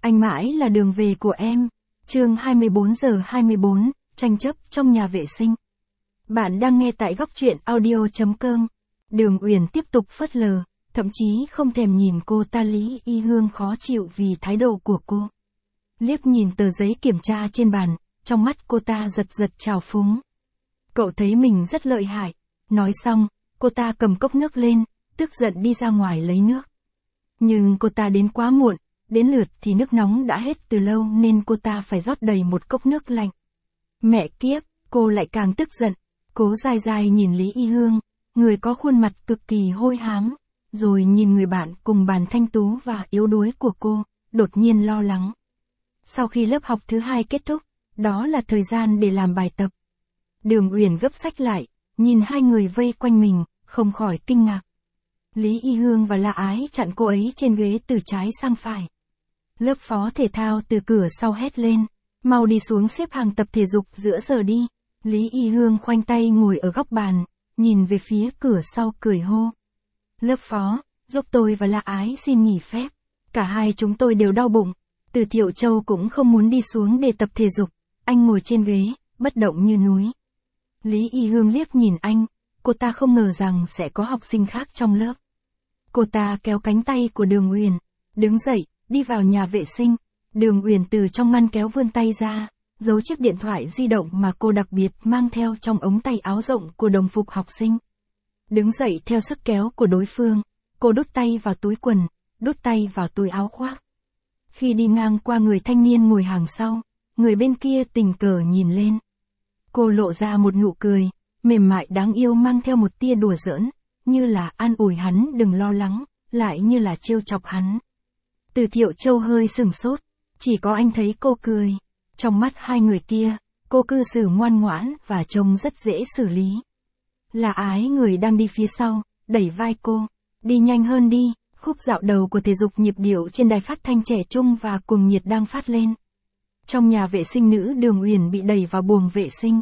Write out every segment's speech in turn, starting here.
Anh mãi là đường về của em. Chương 24:24, tranh chấp trong nhà vệ sinh. Bạn đang nghe tại góc truyện audio.com. Đường Uyển tiếp tục phớt lờ, thậm chí không thèm nhìn cô ta. Lý Y Hương khó chịu vì thái độ của cô. Liếc nhìn tờ giấy kiểm tra trên bàn, trong mắt cô ta giật giật trào phúng. Cậu thấy mình rất lợi hại. Nói xong, cô ta cầm cốc nước lên, tức giận đi ra ngoài lấy nước. Nhưng cô ta đến quá muộn, đến lượt thì nước nóng đã hết từ lâu nên cô ta phải rót đầy một cốc nước lạnh. Mẹ kiếp, cô lại càng tức giận. Cố dai dai nhìn Lý Y Hương, người có khuôn mặt cực kỳ hôi hám, rồi nhìn người bạn cùng bàn thanh tú và yếu đuối của cô, đột nhiên lo lắng. Sau khi lớp học thứ 2 kết thúc, đó là thời gian để làm bài tập. Đường Uyển gấp sách lại, nhìn hai người vây quanh mình, không khỏi kinh ngạc. Lý Y Hương và La Ái chặn cô ấy trên ghế từ trái sang phải. Lớp phó thể thao từ cửa sau hét lên, mau đi xuống xếp hàng tập thể dục giữa giờ đi. Lý Y Hương khoanh tay ngồi ở góc bàn, nhìn về phía cửa sau cười hô. Lớp phó, giúp tôi và La Ái xin nghỉ phép. Cả hai chúng tôi đều đau bụng. Từ Thiệu Châu cũng không muốn đi xuống để tập thể dục. Anh ngồi trên ghế, bất động như núi. Lý Y Hương liếc nhìn anh, cô ta không ngờ rằng sẽ có học sinh khác trong lớp. Cô ta kéo cánh tay của Đường Uyển, đứng dậy, đi vào nhà vệ sinh. Đường Uyển từ trong ngăn kéo vươn tay ra, giấu chiếc điện thoại di động mà cô đặc biệt mang theo trong ống tay áo rộng của đồng phục học sinh. Đứng dậy theo sức kéo của đối phương, cô đút tay vào túi quần, đút tay vào túi áo khoác. Khi đi ngang qua người thanh niên ngồi hàng sau, người bên kia tình cờ nhìn lên. Cô lộ ra một nụ cười, mềm mại đáng yêu mang theo một tia đùa giỡn, như là an ủi hắn đừng lo lắng, lại như là trêu chọc hắn. Từ Thiệu Châu hơi sửng sốt, chỉ có anh thấy cô cười. Trong mắt hai người kia, cô cư xử ngoan ngoãn và trông rất dễ xử lý. La Ái người đang đi phía sau, đẩy vai cô, đi nhanh hơn đi. Khúc dạo đầu của thể dục nhịp điệu trên đài phát thanh Trẻ Trung và Cuồng Nhiệt đang phát lên. Trong nhà vệ sinh nữ Đường Uyển bị đẩy vào buồng vệ sinh.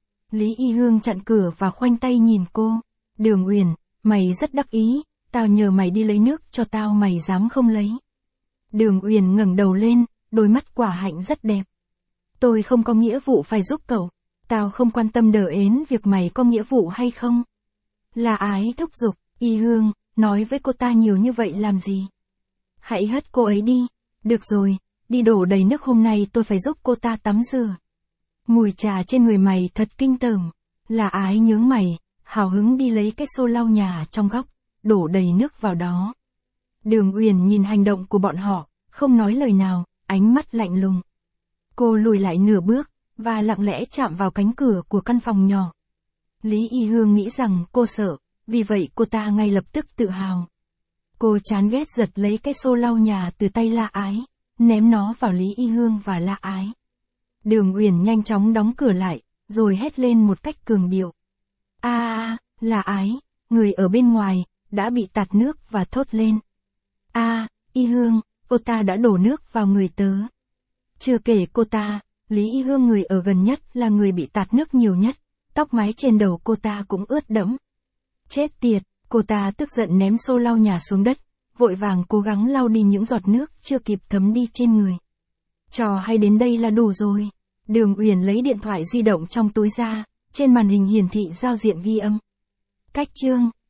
Lý Y Hương chặn cửa và khoanh tay nhìn cô. Đường Uyển, mày rất đắc ý, tao nhờ mày đi lấy nước cho tao mày dám không lấy. Đường Uyển ngẩng đầu lên, đôi mắt quả hạnh rất đẹp. Tôi không có nghĩa vụ phải giúp cậu, tao không quan tâm đờ ến việc mày có nghĩa vụ hay không. La Ái thúc giục, Y Hương, nói với cô ta nhiều như vậy làm gì? Hãy hất cô ấy đi. Được rồi, đi đổ đầy nước hôm nay tôi phải giúp cô ta tắm rửa. Mùi trà trên người mày thật kinh tởm. La Ái nhướng mày, hào hứng đi lấy cái xô lau nhà trong góc, đổ đầy nước vào đó. Đường Uyển nhìn hành động của bọn họ, không nói lời nào, ánh mắt lạnh lùng. Cô lùi lại nửa bước, và lặng lẽ chạm vào cánh cửa của căn phòng nhỏ. Lý Y Hương nghĩ rằng cô sợ, vì vậy cô ta ngay lập tức tự hào. Cô chán ghét giật lấy cái xô lau nhà từ tay La Ái, ném nó vào Lý Y Hương và La Ái. Đường Uyển nhanh chóng đóng cửa lại, rồi hét lên một cách cường điệu. La Ái, người ở bên ngoài, đã bị tạt nước và thốt lên. Y Hương, cô ta đã đổ nước vào người tớ. Chưa kể cô ta, Lý Y Hương người ở gần nhất là người bị tạt nước nhiều nhất, tóc mái trên đầu cô ta cũng ướt đẫm. Chết tiệt, cô ta tức giận ném xô lau nhà xuống đất, vội vàng cố gắng lau đi những giọt nước chưa kịp thấm đi trên người. Trò hay đến đây là đủ rồi. Đường Uyển lấy điện thoại di động trong túi ra, trên màn hình hiển thị giao diện ghi âm. Cách chương